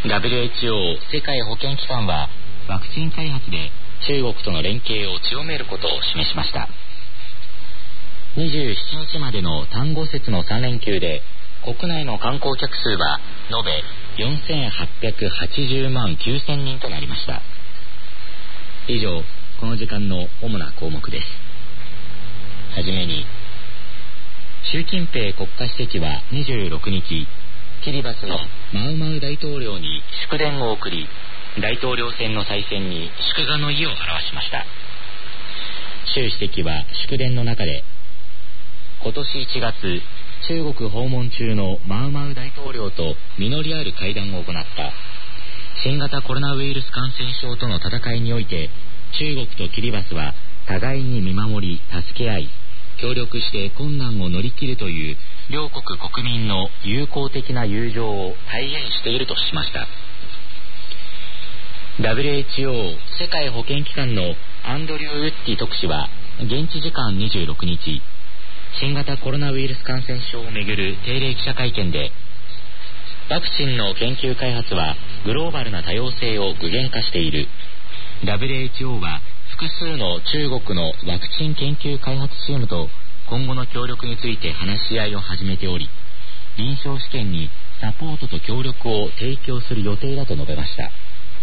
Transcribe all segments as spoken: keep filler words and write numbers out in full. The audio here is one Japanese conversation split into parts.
ダブリューエイチオー 世界保健機関はワクチン開発で中国との連携を強めることを示しました。にじゅうしちにちまでの端午節のさん連休で国内の観光客数は延べよんせんはっぴゃくはちじゅうまんきゅうせんにんとなりました。以上、この時間の主な項目です。はじめに、習近平国家主席はにじゅうろくにち、キリバスのマウマウ大統領に祝電を送り、大統領選の再選に祝賀の意を表しました。習主席は祝電の中で、今年いちがつ、中国訪問中のマウマウ大統領と実りある会談を行った。新型コロナウイルス感染症との戦いにおいて、中国とキリバスは互いに見守り助け合い、協力して困難を乗り切るという両国国民の友好的な友情を体現しているとしました。 ダブリューエイチオー 世界保健機関のアンドリュー・ウッディ特使は現地時間にじゅうろくにち、新型コロナウイルス感染症をめぐる定例記者会見で、ワクチンの研究開発はグローバルな多様性を具現化している。 ダブリューエイチオー は複数の中国のワクチン研究開発チームと今後の協力について話し合いを始めており、臨床試験にサポートと協力を提供する予定だと述べました。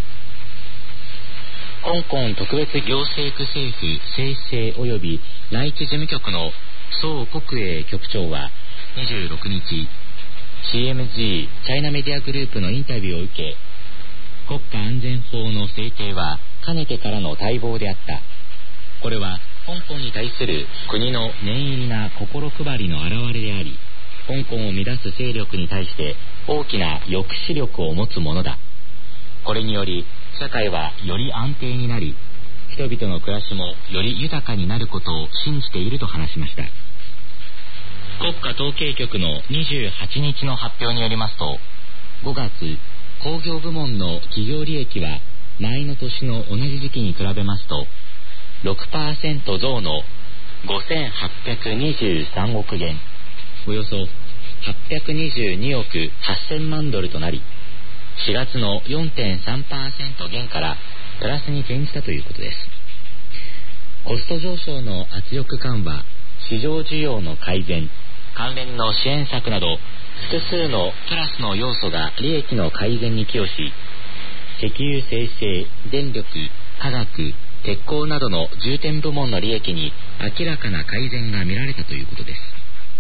香港特別行政区政府政制及び内地事務局の宋国営局長はにじゅうろくにち、 シーエムジー チャイナメディアグループのインタビューを受け、国家安全法の制定はかねてからの待望であった。これは香港に対する国の念入りな心配りの表れであり、香港を乱す勢力に対して大きな抑止力を持つものだ。これにより社会はより安定になり、人々の暮らしもより豊かになることを信じていると話しました。国家統計局のにじゅうはちにちの発表によりますと、ごがつ工業部門の企業利益は前の年の同じ時期に比べますと ろくパーセント 増のごせんはっぴゃくにじゅうさんおくげん、およそはっぴゃくにじゅうにおくはっせんまんドルとなり、しがつの よんてんさんパーセント 減からプラスに転じたということです。コスト上昇の圧力緩和、市場需要の改善、関連の支援策など複数のプラスの要素が利益の改善に寄与し、石油精製、電力、化学、鉄鋼などの重点部門の利益に明らかな改善が見られたということです。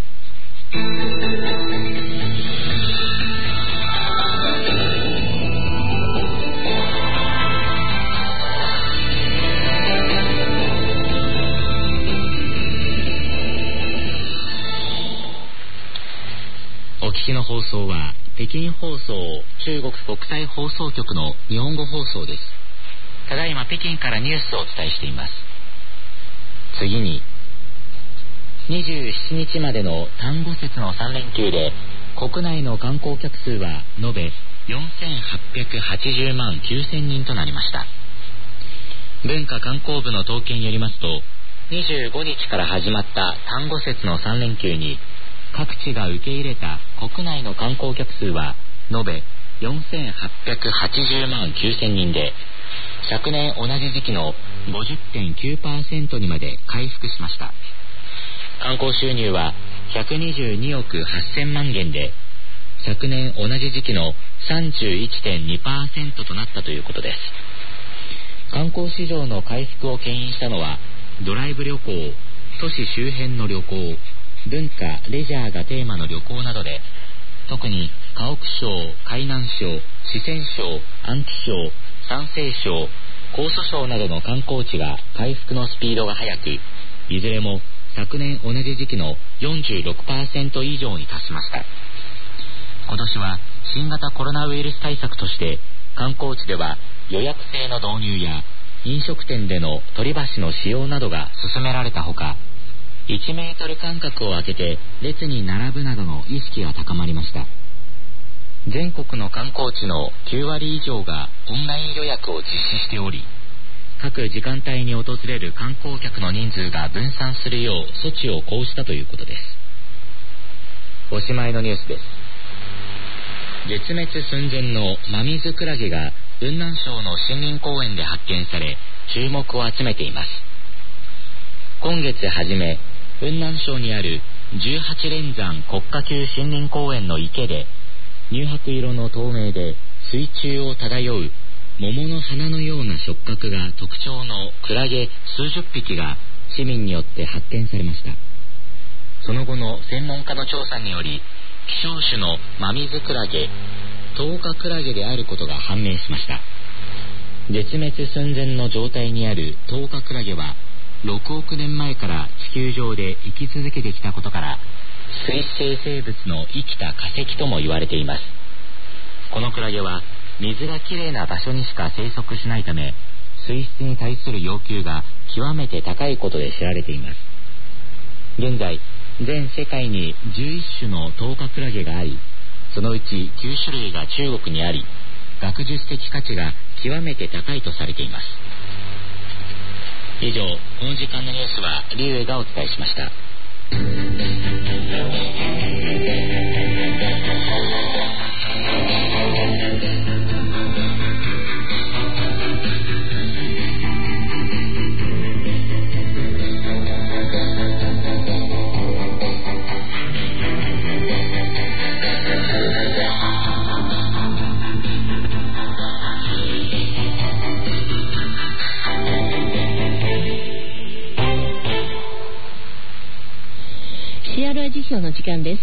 お聞きの放送は北京放送中国国際放送局の日本語放送です。ただいま北京からニュースをお伝えしています。次に、にじゅうしちにちまでの端午節のさん連休で国内の観光客数は延べよんせんはっぴゃくはちじゅうまんきゅうせんにんとなりました。文化観光部の統計によりますと、にじゅうごにちから始まった端午節のさん連休に各地が受け入れた国内の観光客数は延べよんせんはっぴゃくはちじゅうまんきゅうせんにんで、昨年同じ時期の ごじゅってんきゅうパーセント にまで回復しました。観光収入はひゃくにじゅうにおくはっせんまんげんで、昨年同じ時期の さんじゅういってんにパーセント となったということです。観光市場の回復を牽引したのはドライブ旅行、都市周辺の旅行、文化・レジャーがテーマの旅行などで、特に家屋省、海南省、四川省、安徽省、山西省、江蘇省などの観光地が回復のスピードが速く、いずれも昨年同じ時期の よんじゅうろくパーセント 以上に達しました。今年は新型コロナウイルス対策として観光地では予約制の導入や飲食店での取り箸の使用などが進められたほか、いちメートル間隔を空けて列に並ぶなどの意識が高まりました。全国の観光地のきゅうわり以上がオンライン予約を実施しており、各時間帯に訪れる観光客の人数が分散するよう措置を講じたということです。おしまいのニュースです。 絶滅寸前のマミズクラゲが雲南省の森林公園で発見され、注目を集めています。今月初め、雲南省にあるじゅうはち連山国家級森林公園の池で、乳白色の透明で水中を漂う桃の花のような触覚が特徴のクラゲ数十匹が市民によって発見されました。その後の専門家の調査により、希少種のマミズクラゲ、トウカクラゲであることが判明しました。絶滅寸前の状態にあるトウカクラゲは、ろくおくねんまえから地球上で生き続けてきたことから、水生生物の生きた化石とも言われています。このクラゲは水がきれいな場所にしか生息しないため、水質に対する要求が極めて高いことで知られています。現在、全世界にじゅういっ種のトウカクラゲがあり、そのうちきゅう種類が中国にあり、学術的価値が極めて高いとされています。以上、この時間のニュースはリュウエがお伝えしました。 シアラ辞表の時間です。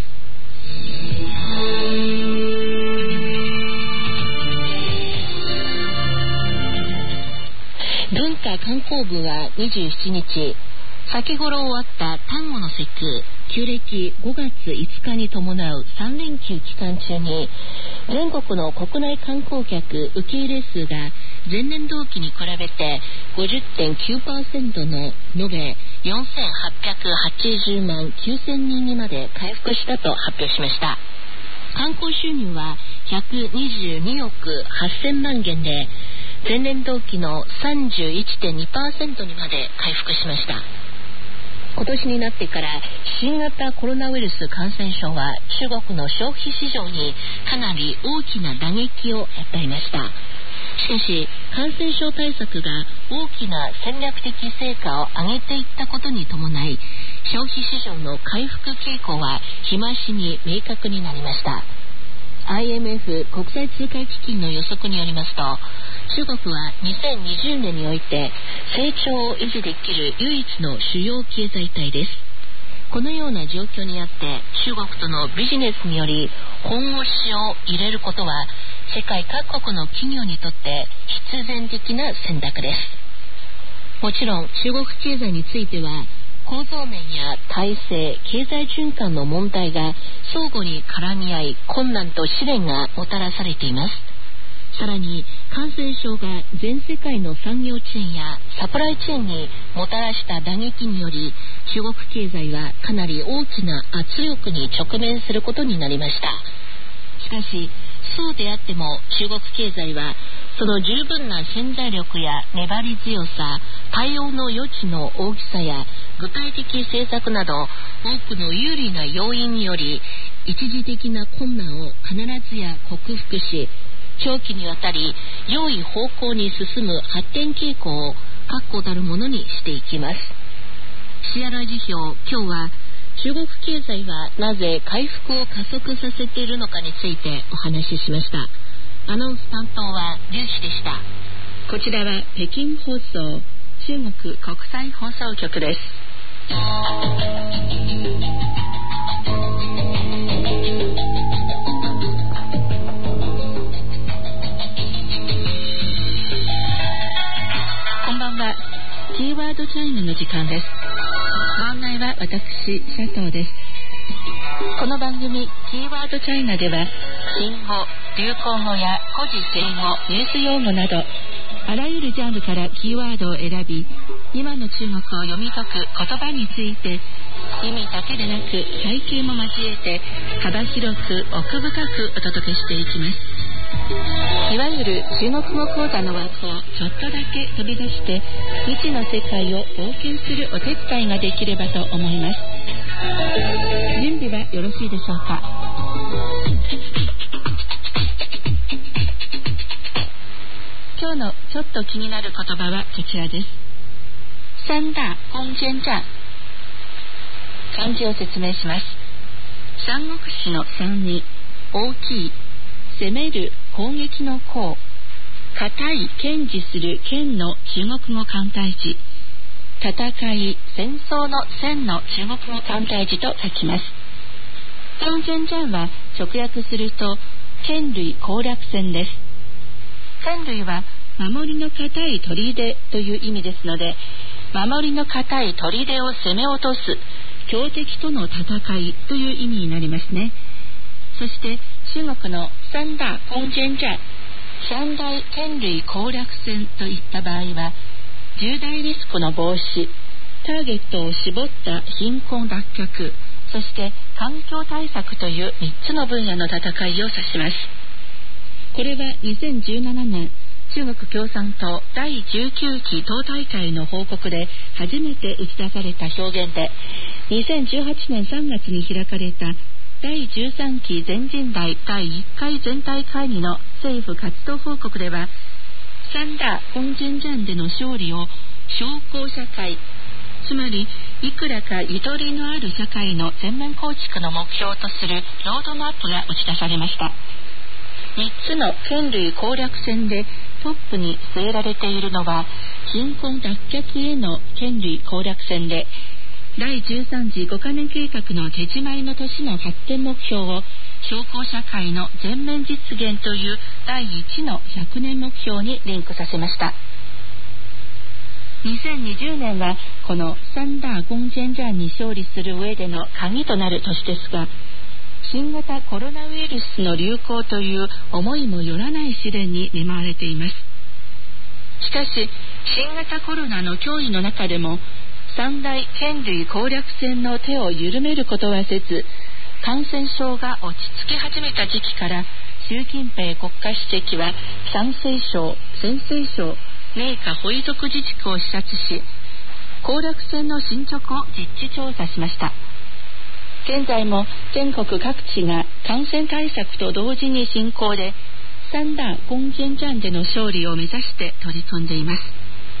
文化観光部はにじゅうしちにち、先頃終わった端午の節句、旧暦ごがついつかに伴うさん連休期間中に、全国の国内観光客受け入れ数が前年同期に比べて ごじゅってんきゅうパーセント の延べよんせんはっぴゃくはちじゅうまんきゅうせんにんにまで回復したと発表しました。観光収入はひゃくにじゅうにおくはっせんまんげんで、前年同期の さんじゅういってんにパーセント にまで回復しました。今年になってから新型コロナウイルス感染症は中国の消費市場にかなり大きな打撃を与えました。しかし感染症対策が大きな戦略的成果を上げていったことに伴い、消費市場の回復傾向は日増しに明確になりました。アイエムエフ 国際通貨基金の予測によりますと、中国はにせんにじゅうねんにおいて成長を維持できる唯一の主要経済体です。このような状況にあって中国とのビジネスにより本腰を入れることは世界各国の企業にとって必然的な選択です。もちろん中国経済については構造面や体制、経済循環の問題が相互に絡み合い、困難と試練がもたらされています。さらに感染症が全世界の産業チェーンやサプライチェーンにもたらした打撃により、中国経済はかなり大きな圧力に直面することになりました。しかしそうであっても中国経済はその十分な潜在力や粘り強さ、対応の余地の大きさや具体的政策など多くの有利な要因により一時的な困難を必ずや克服し、長期にわたり良い方向に進む発展傾向を確固たるものにしていきます。シアラ辞表、今日は中国経済はなぜ回復を加速させているのかについてお話ししました。アナウンス担当は劉志でした。こちらは北京放送、中国国際放送局です。こんばんは。キーワードチャイムの時間です。ご案内は私、佐藤です。この番組キーワードチャイナでは新語、流行語や古事成語、ニュース用語などあらゆるジャンルからキーワードを選び、今の中国を読み解く言葉について意味だけでなく背景も交えて幅広く奥深くお届けしていきます。いわゆる中国語講座の枠をちょっとだけ飛び出して未知の世界を冒険するお手伝いができればと思います。準備はよろしいでしょうか。 ちょっと気になる言葉はこちらです。三大攻堅战、漢字を説明します。三国志の三に大きい、攻める攻撃の攻、固い堅持する堅の中国語簡体字、戦い戦争の戦の中国語簡体字と書きます。攻堅战は直訳すると堅塁攻略戦です。堅塁は守りの固い砦という意味ですので、守りの固い砦を攻め落とす強敵との戦いという意味になりますね。そして中国の三大攻堅战、三大堅塁攻略戦といった場合は、重大リスクの防止、ターゲットを絞った貧困脱却、そして環境対策というみっつの分野の戦いを指します。これはにせんじゅうななねん中国共産党だいじゅうきゅうき党大会の報告で初めて打ち出された表現で、にせんじゅうはちねんさんがつに開かれただいじゅうさんき全人代だいいっかい全体会議の政府活動報告では、三大攻堅战での勝利を小康社会、つまりいくらかゆとりのある社会の全面構築の目標とするロードマップが打ち出されました。みっつの堅塁攻略戦でトップに据えられているのは貧困脱却への堅塁攻略戦で、だいじゅうさん次ごかねん計画の手締まいの年の発展目標を小康社会の全面実現というだいいちのひゃくねん目標にリンクさせました。にせんにじゅうねんはこの三大攻堅战に勝利する上での鍵となる年ですが、新型コロナウイルスの流行という思いもよらない試練に見舞われています。しかし新型コロナの脅威の中でも三大堅塁攻略戦の手を緩めることはせず、感染症が落ち着き始めた時期から習近平国家主席は山西省、陝西省、寧夏回族自治区を視察し、攻略戦の進捗を実地調査しました。現在も全国各地が感染対策と同時に進行で、三大攻堅战での勝利を目指して取り組んでいます。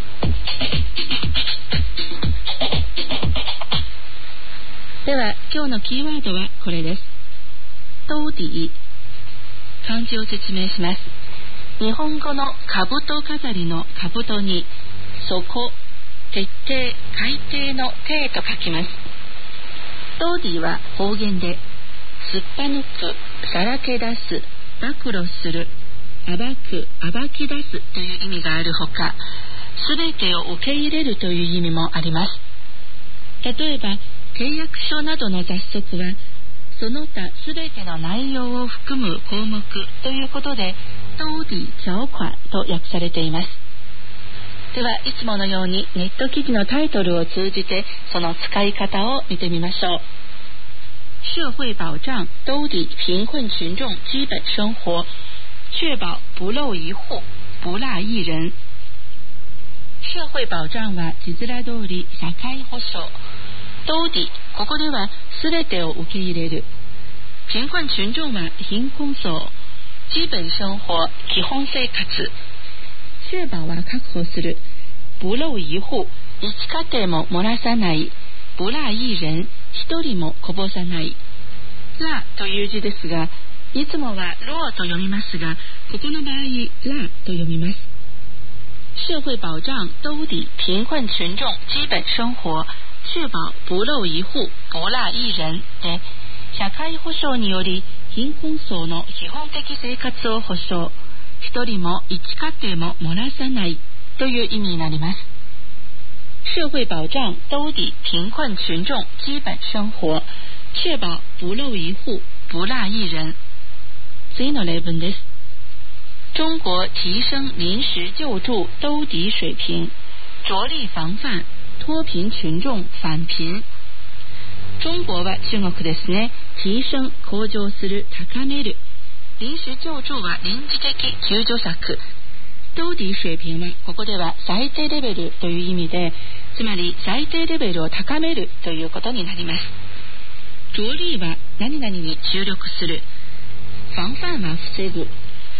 では今日のキーワードはこれです。兜底、漢字を説明します。日本語の兜飾りの兜に底、徹底、海底の底と書きます。兜底は方言で、すっぱ抜く、さらけ出す、暴露する、暴く、暴き出すという意味があるほか、すべてを受け入れるという意味もあります。例えば契約書などの雑則はその他すべての内容を含む項目ということで兜底条款と訳されています。ではいつものようにネット記事のタイトルを通じてその使い方を見てみましょう。社会保障兜底贫困群众基本生活，确保不漏一户不落一人。社会保障は字面通り社会保障。兜底、ここでは全てを受け入れる。貧困群众は貧困層。基本生活、基本生活。確保は確保する。不漏一户、一家庭も漏らさない。不落一人、一人もこぼさない。らという字ですが、いつもはろと読みますが、ここの場合、らと読みます。社会保障兜底贫困群众基本生活，确保不漏一户不落一人で、社会保障により貧困層の基本的生活を保障、一人も一家庭も漏らさないという意味になります。社会保障兜底贫困群众基本生活，确保不漏一户不落一人。次の例文です。中国提升临时救助兜底水平，着力防范脱贫群众返贫。中国は中国ですね。提升、向上する、高める。臨時救助は臨時的救助策。兜底水平はここでは最低レベルという意味で、つまり最低レベルを高めるということになります。着力は何々に注力する。防範は防ぐ。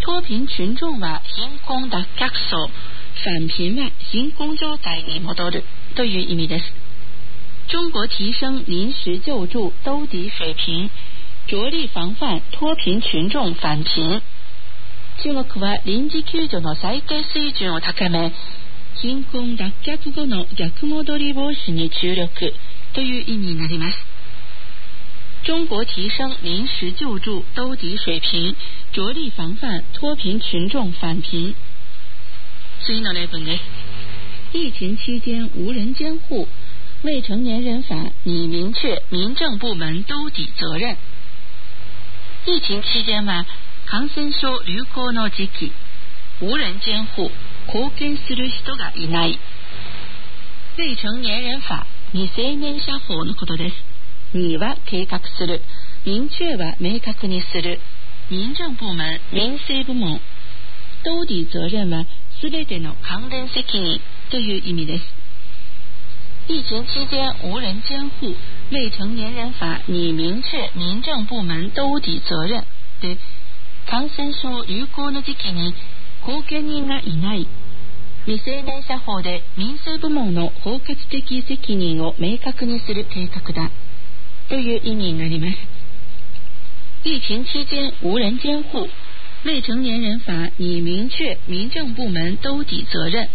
脱貧群众は貧困脱却層、返貧は貧困状態に戻るという意味です。中国提升臨時救助兜底水平、着力防範脱貧群眾返貧。中国は臨時救助の最低水準を高め、貧困脱却後の逆戻り防止に注力という意味になります。中国提升臨時救助兜底水平、着力防範脱貧群眾返貧。次の例文です。疫情期間無人監護、未成年人法拟明確民政部門兜底責任。疫情期間は感染症流行の時期、無人監護、貢献する人がいない。未成年人法、未成年者法のことです。には計画する、明確は明確にする、民政部門、民政部門、兜底責任はすべての関連責任という意味です。疫情期間無人監護、未成年人法拟明確民政部門兜底責任で、感染症流行の時期に後見人がいない未成年者法で民政部門の包括的責任を明確にする計画だという意味になります。疫情期間無人監護、未成年人法拟明確民政部門兜底責任。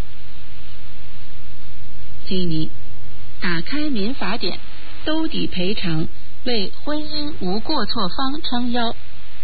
次に打開民法典，兜底賠償，為婚姻無過錯方撐腰。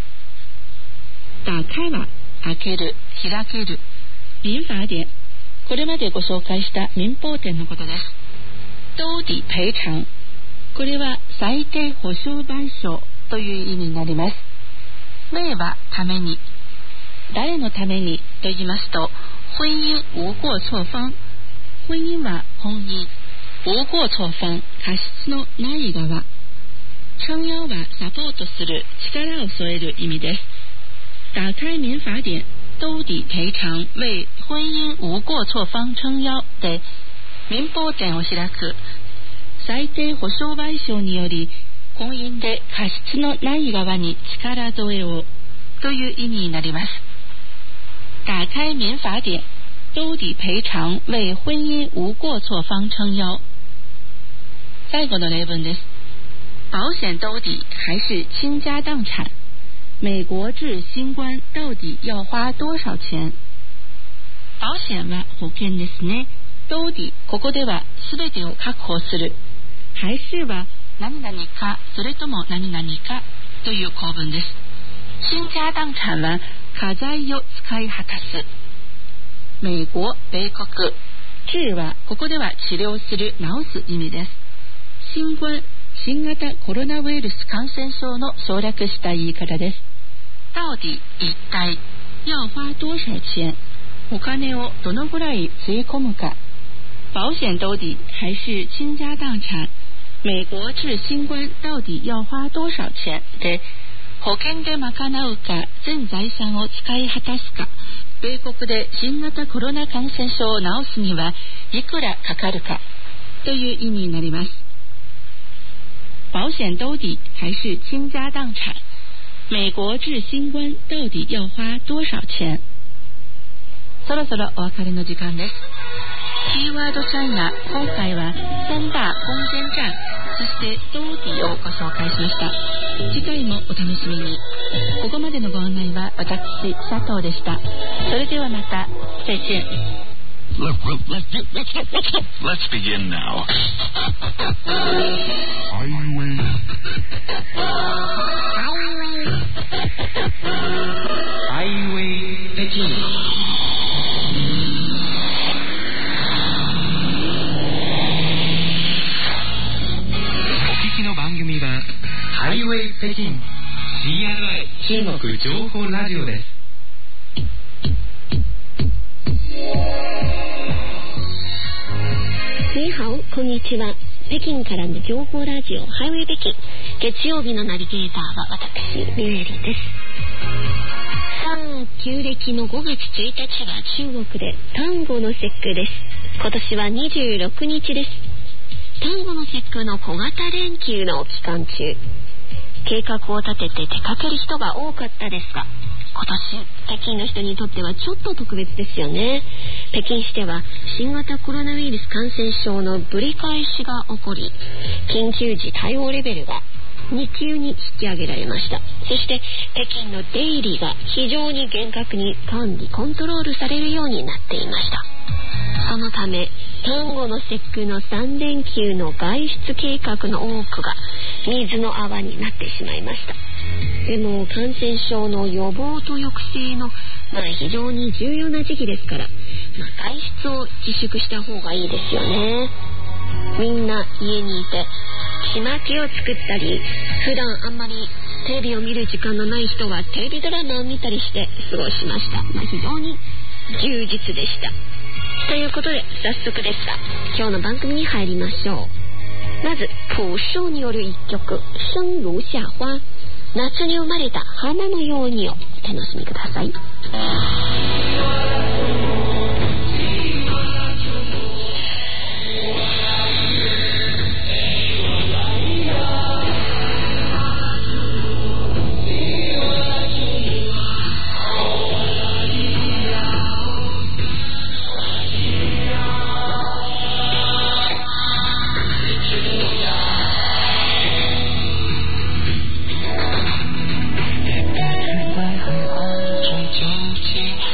打開は開ける、開ける。民法典、これまでご紹介した民法典のことです。兜底賠償、これは最低保障賠償という意味になります。為はために、誰のためにと言いますと、婚姻無過錯方、婚姻は婚姻、無過錯方、過失のない側、撐腰はサポートする、力を添える意味です。打開民法典，兜底賠償，為婚姻無過錯方撐腰で、民法典を開く、最低保障賠償により婚姻で過失のない側に力添えをという意味になります。打開民法典，兜底賠償，為婚姻無過錯方撐腰。最後の例文です。保險兜底還是傾家蕩產？美國治新冠到底要花多少錢？保險は保険ですね。兜底、ここでは全てを確保する。還是は何々か、それとも何々かという構文です。傾家蕩產は家財を使い果たす。美國、米国。治はここでは治療する、治す意味です。新冠、新型コロナウイルス感染症の省略した言い方です。到底、一体、要花多少錢、お金をどのぐらいつぎ込むか。保險兜底還是傾家蕩產、美國治新冠到底要花多少錢で、保険で賄うか全財産を使い果たすか、米国で新型コロナ感染症を治すにはいくらかかるかという意味になります。保險兜底還是傾家蕩產、美國治新冠到底要花多少錢。そろそろお別れの時間です。キーワードチャイナ、今回は三大攻堅戰、そして兜底をご紹介しました。次回もお楽しみに。ここまでのご案内は私佐藤でした。それではまた。再见。 Look, let's, let's, let's, let's begin now. Highway. Highway 北京。お聞きの番組はハイウェイ北京 シーアールアイ 中国情報ラジオです。 你好、こんにちは。北京からの情報ラジオハイウェイ北京、月曜日のナビゲーターは私ミュエリです。さあ、旧暦のごがつついたちは中国で端午の節句です。今年はにじゅうろくにちです。端午の節句の小型連休の期間中、計画を立てて出かける人が多かったですが、 今年北京の人にとってはちょっと特別ですよね。北京市では新型コロナウイルス感染症のぶり返しが起こり、緊急時対応レベルがに級に引き上げられました。そして北京の出入りが非常に厳格に管理コントロールされるようになっていました。そのため端午の節句のさん連休の外出計画の多くが水の泡になってしまいました。でも感染症の予防と抑制の、まあ、非常に重要な時期ですから、まあ、外出を自粛した方がいいですよね。みんな家にいてちまきを作ったり、普段あんまりテレビを見る時間のない人はテレビドラマを見たりして過ごしました。まあ、非常に充実でした。ということで早速ですが今日の番組に入りましょう。まず朴樹による一曲生如夏花、夏に生まれた花のようにをお楽しみください。 究竟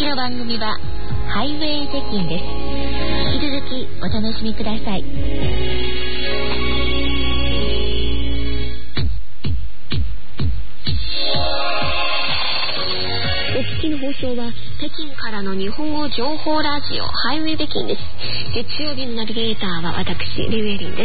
の番組はハイウェイ北京です。引き続きお楽しみください。お聞きの放送は北京からの日本語情報ラジオハイウェイ北京です。月曜日のナビゲーターは私リュウエリンです。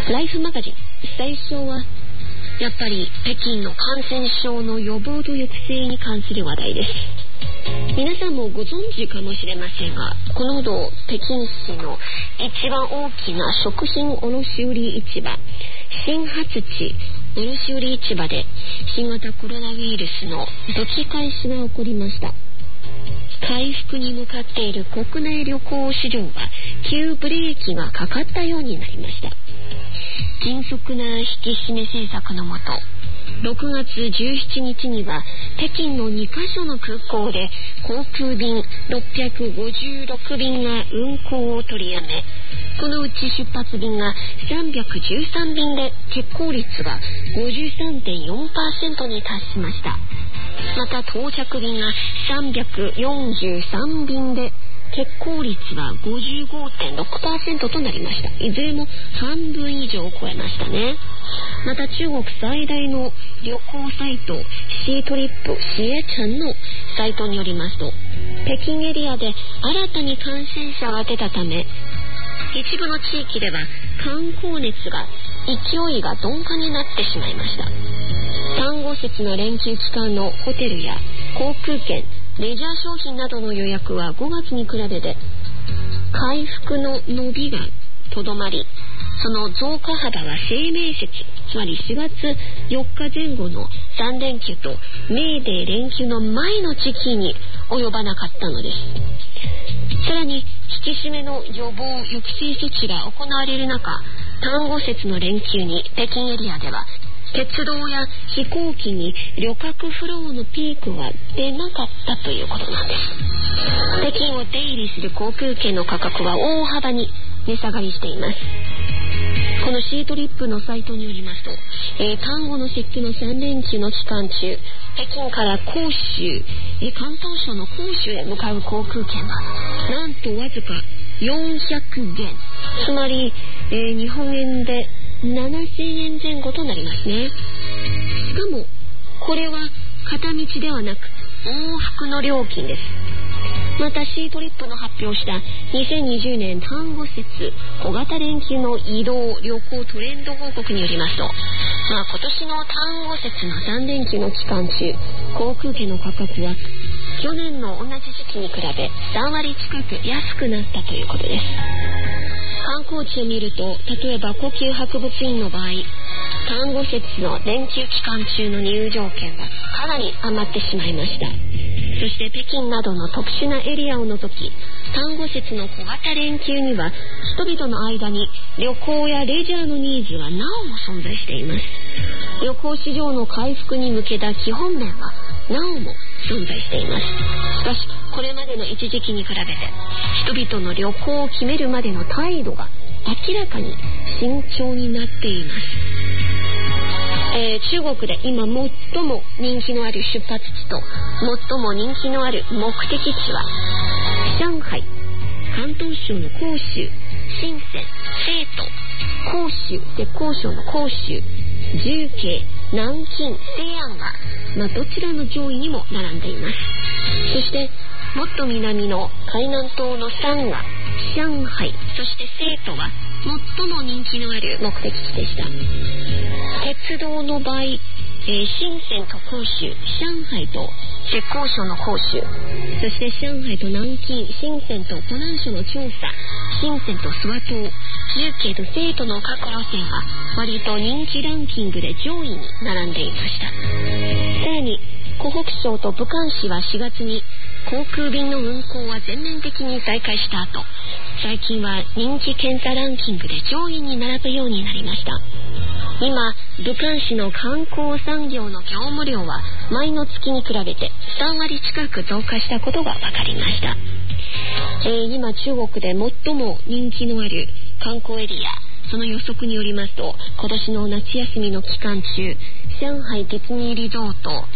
ライフマガジン最初はやっぱり北京の感染症の予防と抑制に関する話題です。皆さんもご存知かもしれませんが、このほど北京市の一番大きな食品卸売市場新発地卸売市場で新型コロナウイルスの武器開始が起こりました。回復に向かっている国内旅行市場は急ブレーキがかかったようになりました。迅速な引き締め政策のもと、ろくがつじゅうしちにちには北京のにカ所の空港で航空便ろっぴゃくごじゅうろくびんが運航を取りやめ、このうち出発便がさんびゃくじゅうさんびんで欠航率は ごじゅうさんてんよんパーセント に達しました。また到着便がさんびゃくよんじゅうさんびんで欠航率は ごじゅうごてんろくパーセント となりました。いずれも半分以上を超えましたね。また中国最大の旅行サイトシートリップシエチャンのサイトによりますと、北京エリアで新たに感染者が出たため、一部の地域では観光熱が勢いが鈍化になってしまいました。端午節の連休期間のホテルや航空券、レジャー商品などの予約はごがつに比べて回復の伸びがとどまり、その増加幅は清明節、つまりしがつよっかぜん後のさんれんきゅうとメーデー連休の前の時期に及ばなかったのです。さらに引き締めの予防抑制措置が行われる中、端午節の連休に北京エリアでは鉄道や飛行機に旅客フローのピークは出なかったということなんです。北京を出入りする航空券の価格は大幅に値下がりしています。このシートリップのサイトによりますと、えー、端午の節句のさんれんきゅうの期間中、北京から広州、えー、広東省の広州へ向かう航空券はなんとわずかよんひゃくげん、つまり、えー、日本円でななせんえんぜん後となりますね。しかもこれは片道ではなく往復の料金です。またシートリップの発表したにせんにじゅうねん端午節小型連休の移動旅行トレンド報告によりますと、まあ、今年の端午節のさんれんきゅうの期間中、航空券の価格は去年の同じ時期に比べさんわり近く安くなったということです。観光地を見ると、例えば故宮博物院の場合、端午節の連休期間中の入場券はかなり余ってしまいました。そして北京などの特殊なエリアを除き、端午節の小型連休には人々の間に旅行やレジャーのニーズはなおも存在しています。旅行市場の回復に向けた基本面はなおも存在しています。しかしこれまでの一時期に比べて人々の旅行を決めるまでの態度が明らかに慎重になっています。えー、中国で今最も人気のある出発地と最も人気のある目的地は上海、広東省の広州、深セン、成都、広州、浙江省の広州、重慶、南京、西安が、まあ、どちらの上位にも並んでいます。そしてもっと南の海南島の三河、上海、そして成都は最も人気のある目的地でした。鉄道の場合、えー、深センと広州、上海と浙江省の広州、そして上海と南京、深センと湖南省の長沙、深センと諏訪島、重慶と成都の各路線は割と人気ランキングで上位に並んでいました。さらに湖北省と武漢市はしがつに航空便の運航は全面的に再開した後、最近は人気検査ランキングで上位に並ぶようになりました。今武漢市の観光産業の業務量は前の月に比べてさんわり近く増加したことが分かりました。えー、今中国で最も人気のある観光エリア、その予測によりますと、今年の夏休みの期間中、上海ディズニーリゾート、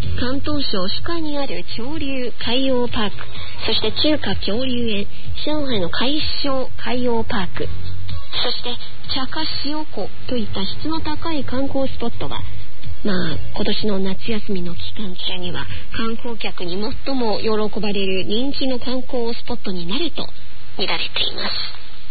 広東省珠海にある潮流海洋パーク、そして中華恐竜園、上海の海象海洋パーク、そして茶化塩湖といった質の高い観光スポットが、まあ今年の夏休みの期間中には観光客に最も喜ばれる人気の観光スポットになると見られています。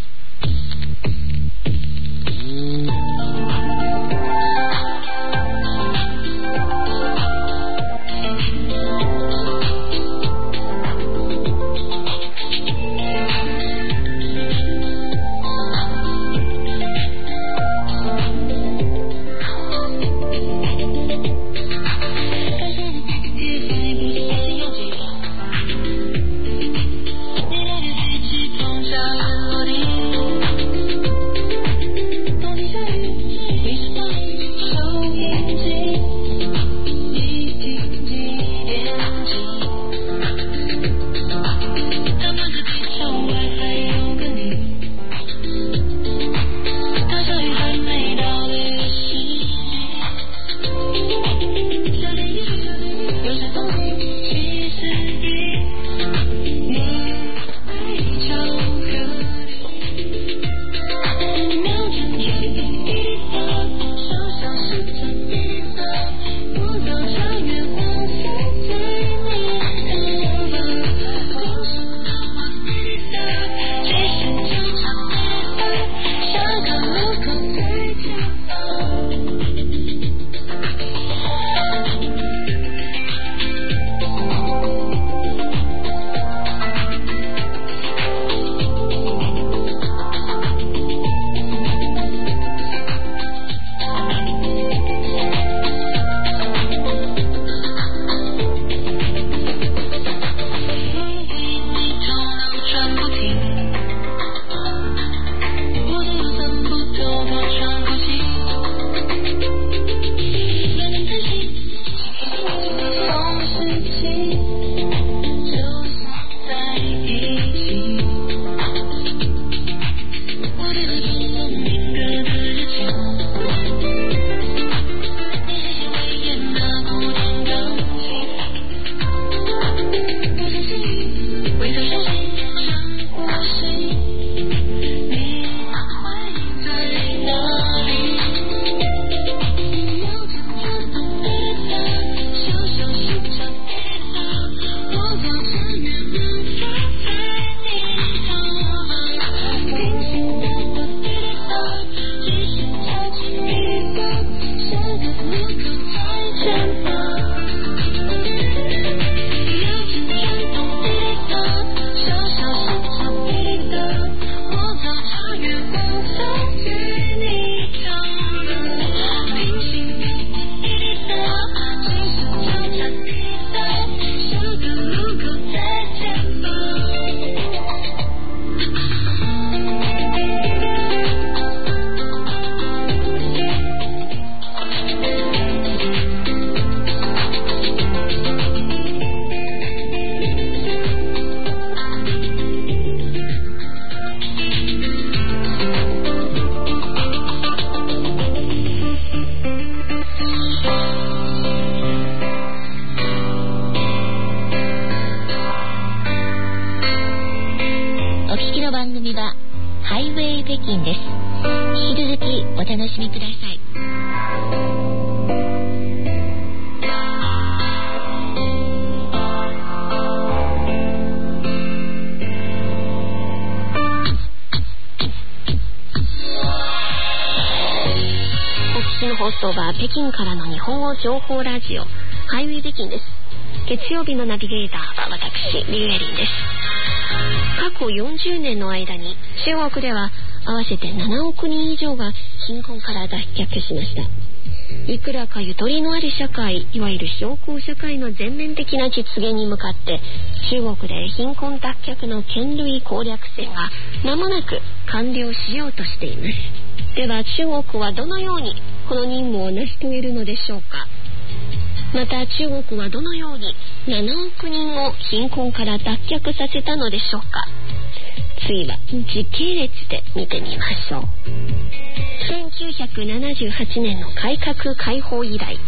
北京からの日本語情報ラジオハイウェイ北京です。月曜日のナビゲーターは私リュウエリンです。過去よんじゅうねんの間に中国では合わせてななおくにん以上が貧困から脱却しました。いくらかゆとりのある社会、いわゆる小康社会の全面的な実現に向かって中国で貧困脱却の権類攻略戦が間もなく完了しようとしています。では中国はどのようにこの任務を成し遂げるのでしょうか。また中国はどのようにななおくにんを貧困から脱却させたのでしょうか。次は時系列で見てみましょう。せんきゅうひゃくななじゅうはちねんの改革開放以来、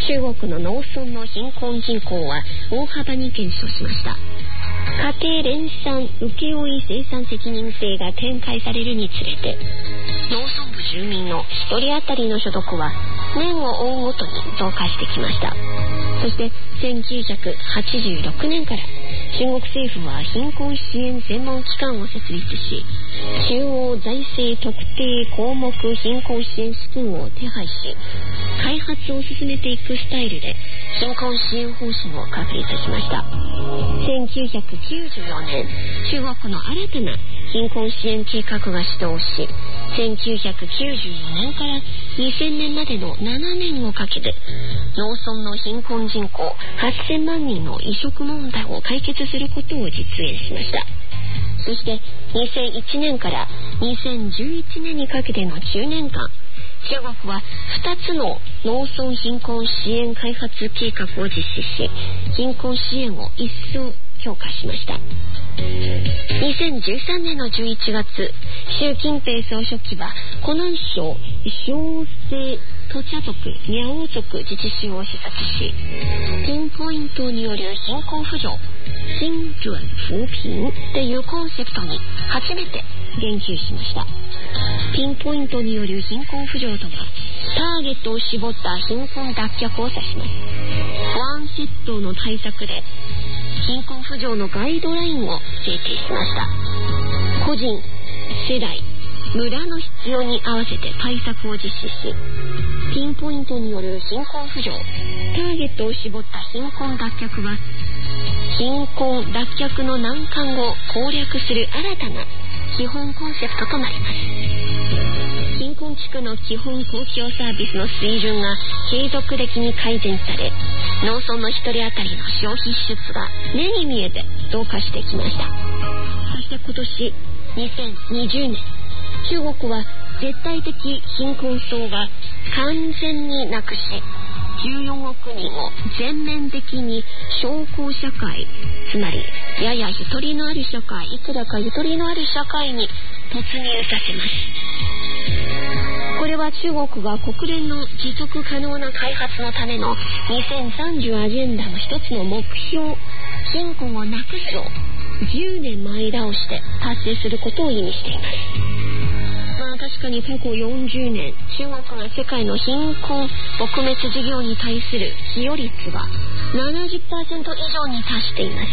中国の農村の貧困人口は大幅に減少しました。家庭連産請負生産責任制が展開されるにつれて、農村部住民のひとり当たりの所得は年を追うごとに増加してきました。そしてせんきゅうひゃくはちじゅうろくねんから中国政府は貧困支援専門機関を設立し、中央財政特定項目貧困支援資金を手配し、開発を進めていくスタイルで貧困支援方針を確立しました。せんきゅうひゃくきゅうじゅうよねん、中国の新たな貧困支援計画が始動し、せんきゅうひゃくきゅうじゅうよねんからにせんねんまでのななねんをかけて農村の貧困人口はっせんまんにんの移植問題を解決することを実現しました。そしてにせんいちねんからにせんじゅういちねんにかけてのじゅうねんかん、中国はふたつの農村貧困支援開発計画を実施し、貧困支援を一層強化しました。にせんじゅうさんねんのじゅういちがつ、習近平総書記は湖南省小西土茶族ミャオ族自治州を視察し、ピンポイントによる貧困扶助精準扶貧というコンセプトに初めて言及しました。ピンポイントによる貧困扶助とは、ターゲットを絞った貧困脱却を指します。ワンセットの対策で貧困扶助のガイドラインを制定しました。個人、世代、村の必要に合わせて対策を実施し、ピンポイントによる貧困扶助、ターゲットを絞った貧困脱却は、貧困脱却の難関を攻略する新たな基本コンセプトとなります。貧困地区の基本公共サービスの水準が継続的に改善され、農村の一人当たりの消費支出が目に見えて増加してきました。そして今年にせんにじゅうねん、中国は絶対的貧困層が完全になくし、じゅうよんおくにんを全面的に小康社会、つまりややゆとりのある社会、いくらかゆとりのある社会に突入させます。これは中国が国連の持続可能な開発のためのにせんさんじゅうアジェンダの一つの目標、貧困をなくすをじゅうねんまえ倒して達成することを意味しています。まあ確かに過去よんじゅうねん、中国が世界の貧困撲滅事業に対する寄与率は ななじゅっパーセント 以上に達しています。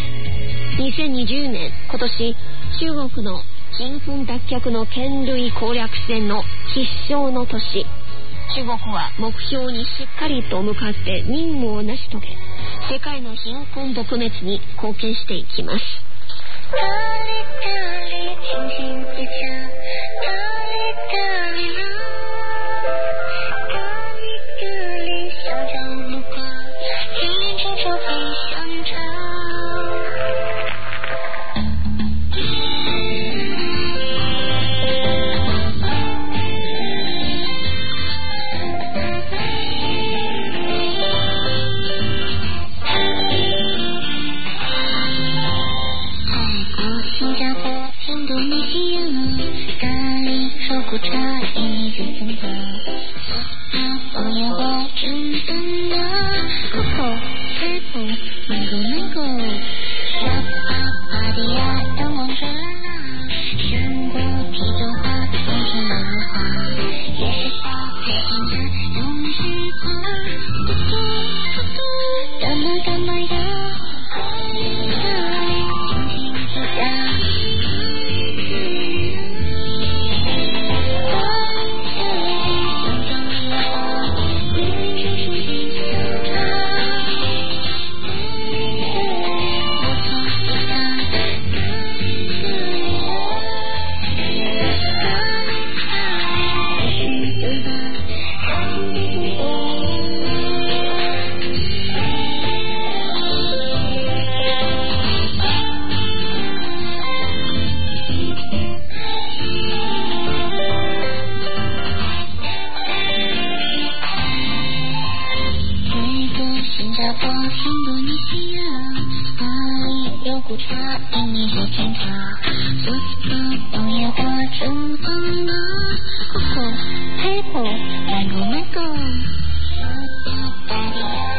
にせんにじゅうねん、今年中国の貧困脱却の権類攻略戦の必勝の年、中国は目標にしっかりと向かって任務を成し遂げ、世界の貧困撲滅に貢献していきます。 Mango Mango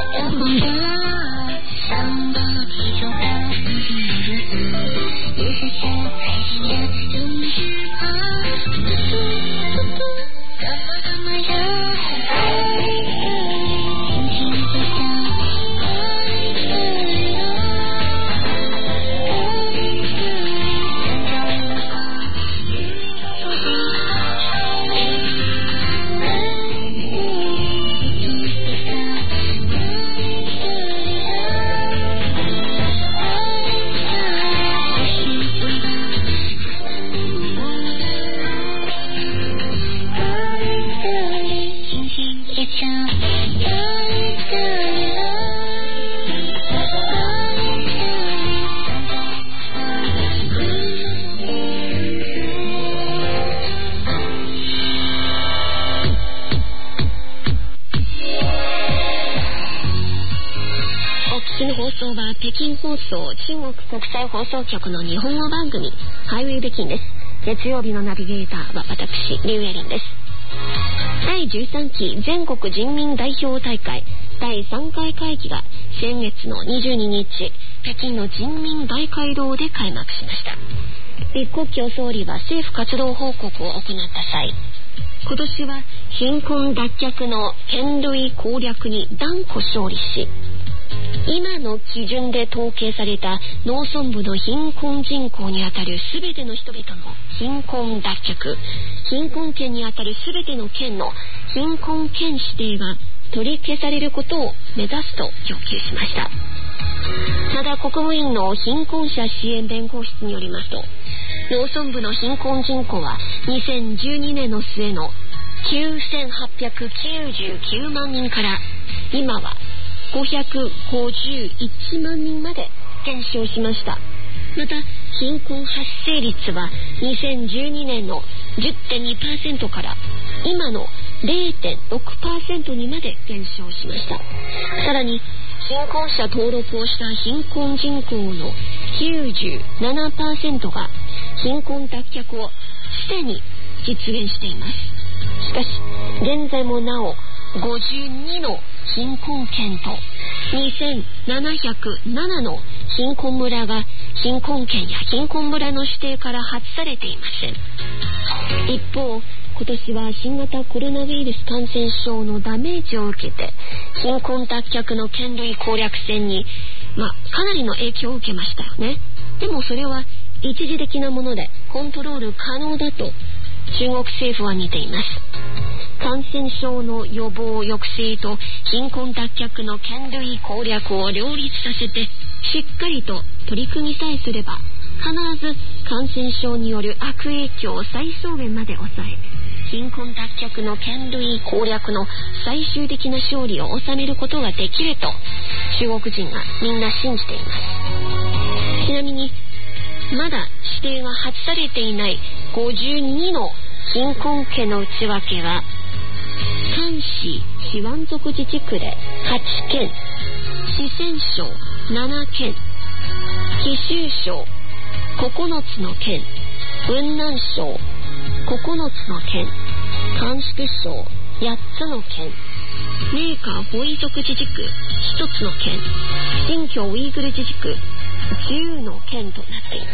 放送中国国際放送局の日本語番組ハイウェイ北京です。月曜日のナビゲーターは私リュウエリンです。だいじゅうさんき全国人民代表大会だいさんかい会議が先月のにじゅうににち北京の人民大会堂で開幕しました。李克強総理は政府活動報告を行った際、今年は貧困脱却の権類攻略に断固勝利し、今の基準で統計された農村部の貧困人口にあたるすべての人々の貧困脱却、貧困県にあたるすべての県の貧困県指定が取り消されることを目指すと要求しました。また国務院の貧困者支援弁公室によりますと、農村部の貧困人口はにせんじゅうにねんの末のきゅうせんはっぴゃくきゅうじゅうきゅうまんにんから今はごひゃくごじゅういちまんにんまで減少しました。また貧困発生率はにせんじゅうにねんの じゅってんにパーセント から今の れいてんろくパーセント にまで減少しました。さらに貧困者登録をした貧困人口の きゅうじゅうななパーセント が貧困脱却をすでに実現しています。しかし現在もなおごじゅうにの貧困県とにせんななひゃくななの貧困村が貧困県や貧困村の指定から外されていません。一方、今年は新型コロナウイルス感染症のダメージを受けて貧困脱却の権類攻略戦に、まあ、かなりの影響を受けましたよね。でもそれは一時的なものでコントロール可能だと中国政府は見ています。感染症の予防抑制と貧困脱却の権類攻略を両立させてしっかりと取り組みさえすれば、必ず感染症による悪影響を最小限まで抑え、貧困脱却の権類攻略の最終的な勝利を収めることができると中国人がみんな信じています。ちなみにまだ指定が外されていないごじゅうにの貧困県の内訳は、甘市四湾族自治区ではちけん、四川省ななけん、貴州省ここのつの県、雲南省ここのつの県、甘粛省やっつの県、寧夏回族自治区ひとつの県、新疆ウイグル自治区じゅうの県となっています。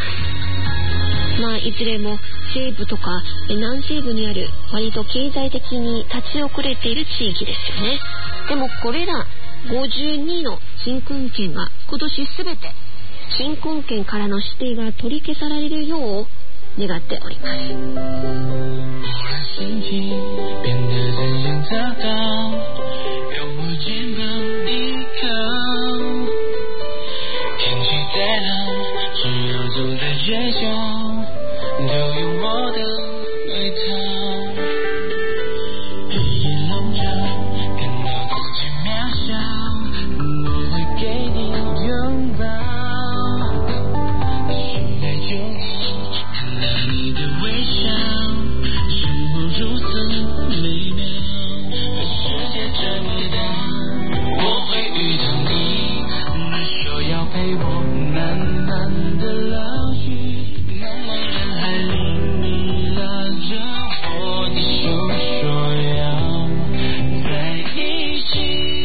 まあいずれも西部とか南西部にある割と経済的に立ち遅れている地域ですよね。でもこれらごじゅうにの貧困県が今年すべて貧困県からの指定が取り消されるよう願っております。心情变得真正糟糕，用我肩膀抵抗，天气再冷，只要走在街上，都有我的味道。黑夜笼罩，感到自己渺小，我会给你拥抱。醒来就看到你的微笑，生活如此美妙，把世界转移到我会遇到你，你说要陪我慢慢的老去，茫茫人海里你拉着我的手说要在一起，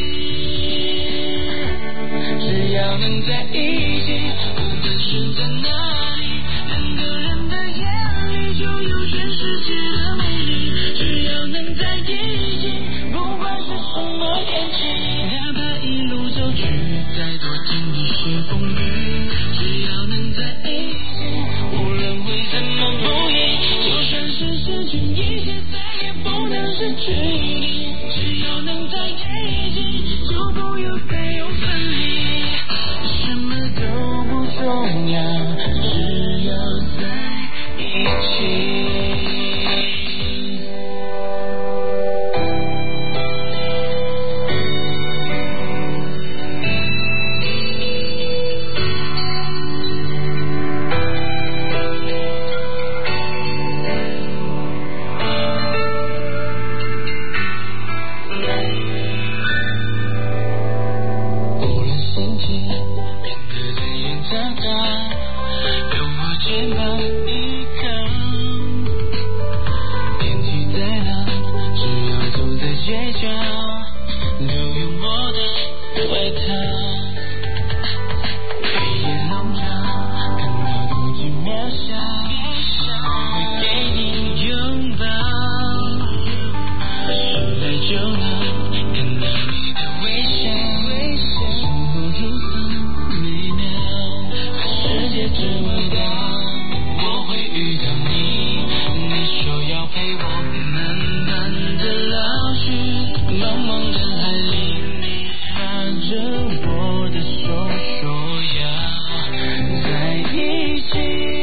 只要能在一起，无论是在哪里，两个人的眼里就有全世界的美丽，只要能在一起，不管是什么天气，哪怕一路走去再多经一些风雨，只要能在一起，无论会怎么不易，就算是失去一切再也不能失去你，只要能在一起，就不用再有分离，什么都不重要，只要在一起。 的他，在我肩膀依靠。天气再冷，只要走在街角，都有我的外套。黑夜笼罩，看到自己渺小，我会给你拥抱。现在就能看到你的微笑，生活如此美妙，世界这么大，我会遇到你。你说要陪我慢慢的老去，茫茫人海里，你拉着我的手，说要在一起。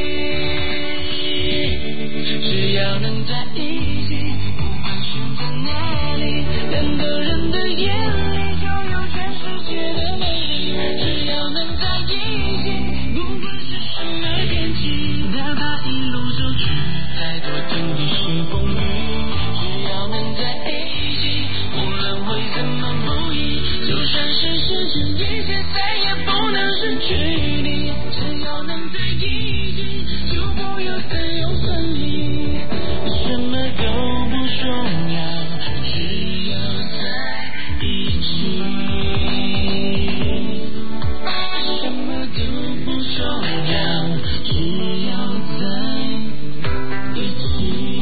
只要能在一起，不管选在哪里，两个人的眼里就有全世界的美丽。只要能在一起，不管是什么天气，哪怕一路走去再多天地是风雨。只要能在一起，无论会怎么不易，就算是失去一切，再也不能失去你。只要能在一起，就不要再有分离，什么都不重要，只要在一起。什么都不重要，只要在一起。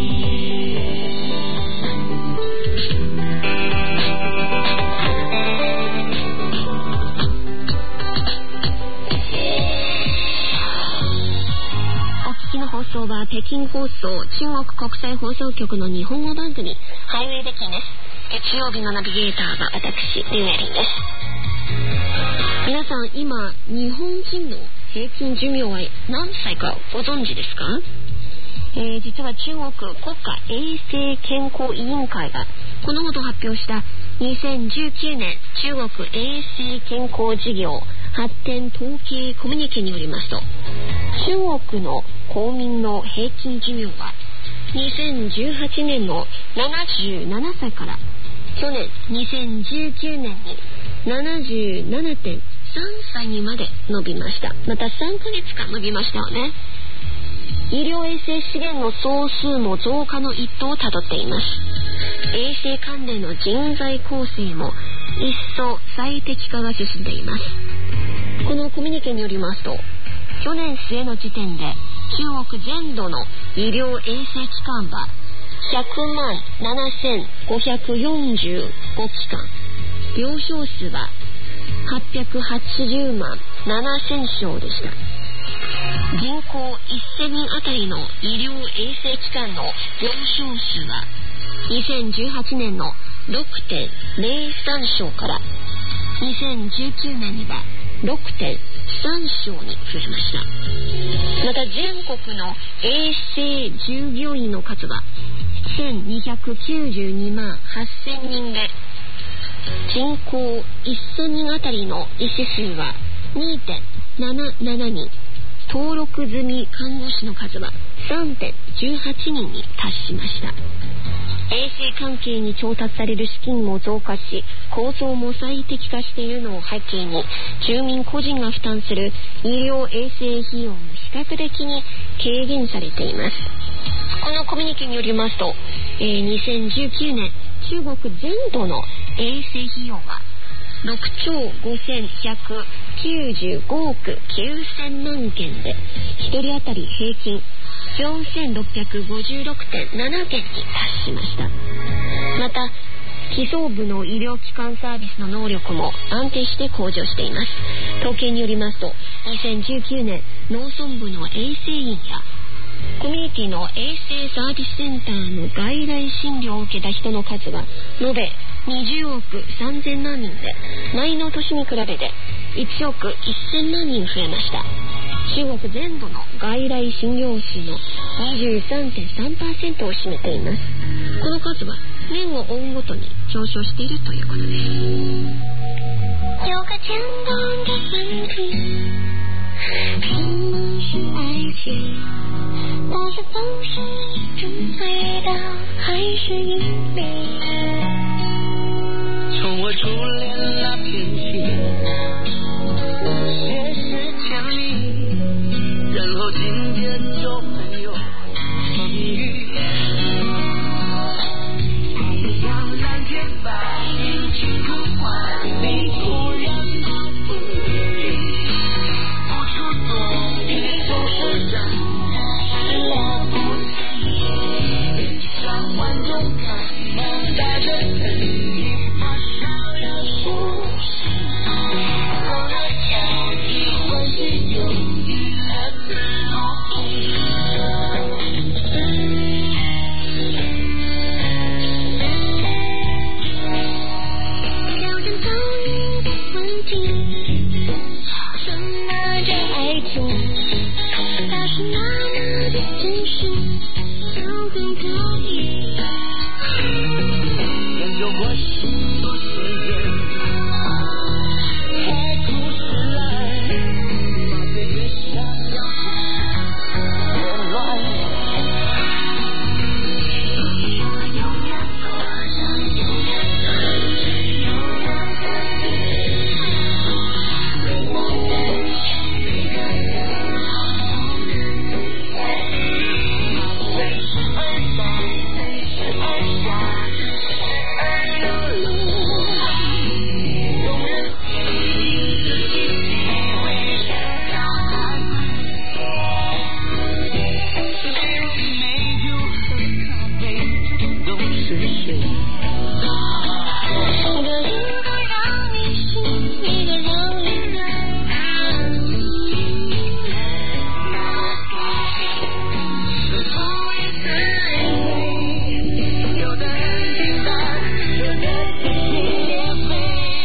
お聞きの放送は北京放送中国国際放送局の日本語番組ハイウェイ北京です。月曜日のナビゲーターは私リュウエリンです。皆さん今日本人の平均寿命は何歳かご存知ですか？えー、実は中国国家衛生健康委員会がこのほど発表したにせんじゅうきゅうねん中国衛生健康事業発展統計コミュニケによりますと、中国の公民の平均寿命はにせんじゅうはちねんのななじゅうななさいから去年にせんじゅうきゅうねんに ななじゅうななてんさんさいにまで伸びました。またさんかげつかん伸びましたよね。医療衛生資源の総数も増加の一途をたどっています。衛生関連の人材構成も一層最適化が進んでいます。このコミュニケによりますと、去年末の時点で中国全土の医療衛生機関はひゃくまんななせんごひゃくよんじゅうご機関、病床数ははっぴゃくはちじゅうまんななせんしょうでした。人口せんにんあたりの医療衛生機関の病床数はにせんじゅうはちねんの ろくてんぜろさん 床からにせんじゅうきゅうねんには ろくてんさん 床に増えました。また全国の衛生従業員の数はせんにひゃくきゅうじゅうにまんはっせんにんで、人口せんにんあたりの医師数は にてんなななな 人、登録済み看護師の数は さんてんいちはち 人に達しました。衛生関係に調達される資金も増加し、構造も最適化しているのを背景に、住民個人が負担する医療衛生費用も比較的に軽減されています。このコミュニケによりますと、えー、にせんじゅうきゅうねん中国全土の衛生費用はろくちょうごせんひゃくきゅうじゅうごおくきゅうせんまんけんで、ひとり当たり平均よんせんろっぴゃくごじゅうろくてんななけんに達しました。また基礎部の医療機関サービスの能力も安定して向上しています。統計によりますと、にせんじゅうきゅうねん農村部の衛生員やコミュニティの衛生サービスセンターの外来診療を受けた人の数が延べにじゅうおくさんぜんまんにんで、前の年に比べていちおくせんまんにん増えました。中国全土の外来診療数の にじゅうさんてんさんパーセント を占めています。この数は年を追うごとに上昇しているということです。有个简单的问题，平时爱情，但是总是真味道还是隐秘。 从我初恋那片情，现实降临。 果今天就没有风雨，太阳蓝天白云晴空万里，突然暴风雨，付出多余总是让人来不及，上万种看忙带着恨意，马上要熟悉，我的交集关系有一了自己。 挑战遭遇的问题，什么叫爱情？它是那么的真实，就很可以。 研究过许多实验，猜故事来，把岁月想要混乱。永远做人，永远真实，永远可以。每个人，每个人，随时而来，随时而下，随时而流露。永远记自己为谁要爱，没有美酒和咖啡都是谁？ 一个一个让你醒，一个让你有的人平淡，有的撕心裂肺。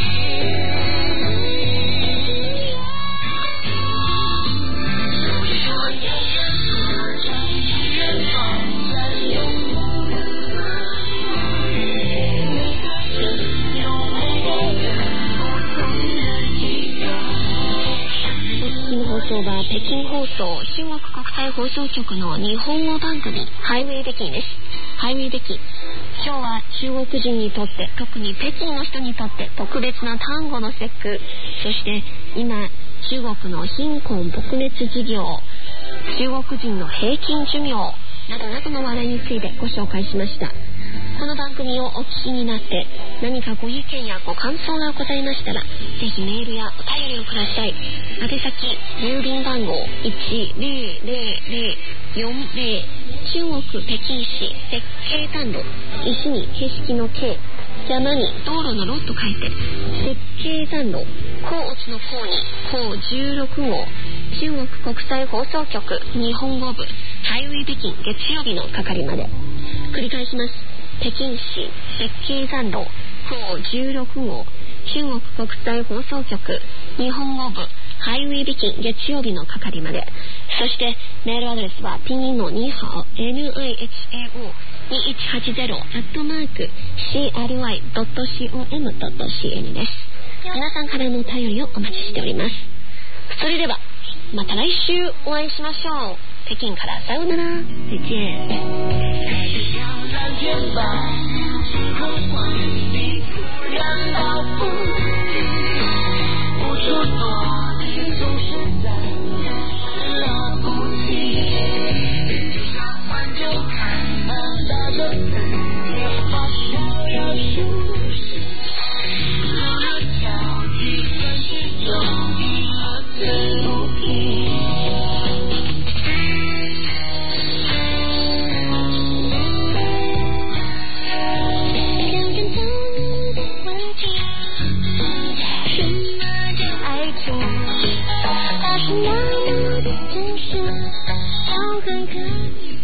如果永远坐着，永远放在永无人分。每个人有每个人不同的一个。 お聞きの放送は北京放送中国国際放送局の日本語番組ハイウェイ北京です。ハイウェイ北京、今日は中国人にとって、特に北京の人にとって特別な単語の節句、そして今中国の貧困撲滅事業、中国人の平均寿命などなどの話題についてご紹介しました。この番組をお聞きになって何かご意見やご感想がございましたら、ぜひメールやお便りをください。宛先郵便番号いちぜろぜろぜろよんぜろ、中国北京市設計丹路、石に景色の景、山に道路の路と書いて設計丹路、甲乙の甲に甲じゅうろく号、中国国際放送局日本語部ハイウェイ北京月曜日の係まで。繰り返します。北京市設計山路甲じゅうろく号、中国国際放送局日本語部ハイウェイ北京月曜日の係まで。そしてメールアドレスはピンインのニーハオ エヌアイエイチエーオーにいちはちゼロ アットマーク シーアールワイ ドット シーオーエム ドット シーエヌ です。皆さんからのお便りをお待ちしております。それではまた来週お会いしましょう。北京からさようなら、再见。 蓝天白云晴空万里，突然暴风雨，付出多余总是在始料不及，想挽救看满大着恨意，把想要熟悉，路的交集算是有一了自己。 是那么的真实，就很可以。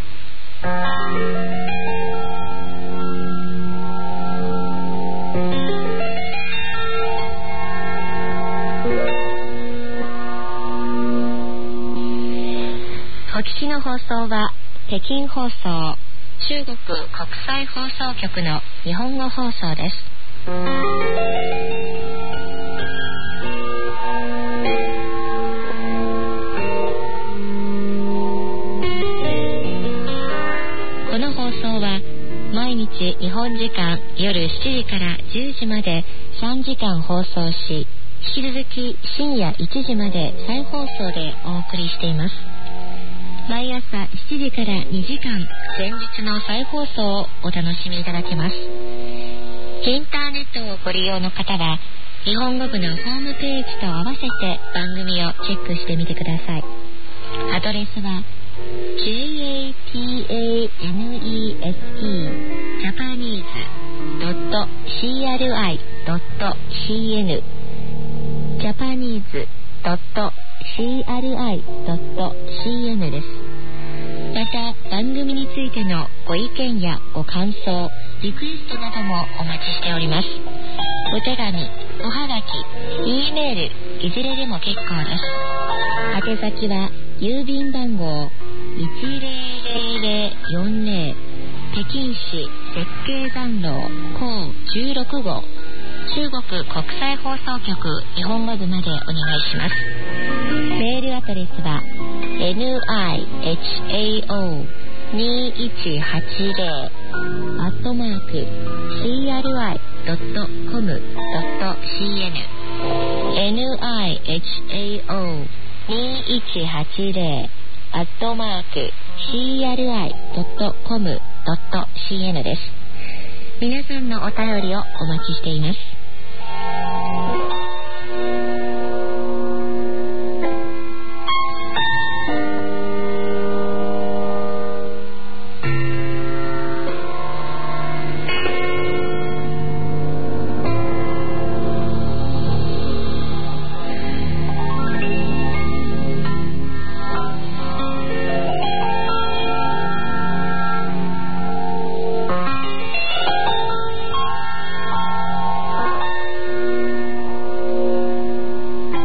お聞きの放送は北京放送、中国国際放送局の日本語放送です。この放送は毎日日本時間夜しちじからじゅうじまでさんじかん放送し、引き続き深夜いちじまで再放送でお送りしています。 毎朝しちじからにじかん前日の再放送をお楽しみいただけます。インターネットをご利用の方は日本語部のホームページと合わせて番組をチェックしてみてください。アドレスは ジェーエーパネス ジャパニーズ ドット シーアールアイ ドット シーエヌ ジャパニーズ ドット シーアールアイ ドット シーエヌ です。また番組についてのご意見やご感想、リクエストなどもお待ちしております。お手紙、おはがき、Eメール、いずれでも結構です。宛先は郵便番号いちぜろぜろぜろよんぜろ、北京市設計残廊こうじゅうろくごう、中国国際放送局日本語部までお願いします。メールアドレスは エヌアイエイチエーオーにいちはちぜろ アットマーク シーアールアイ ドット コム ドット シーエヌ エヌアイエイチエーオーにいちはちぜろ アットマーク シーアールアイ ドット コム ドット シーエヌ です。皆さんのお便りをお待ちしています。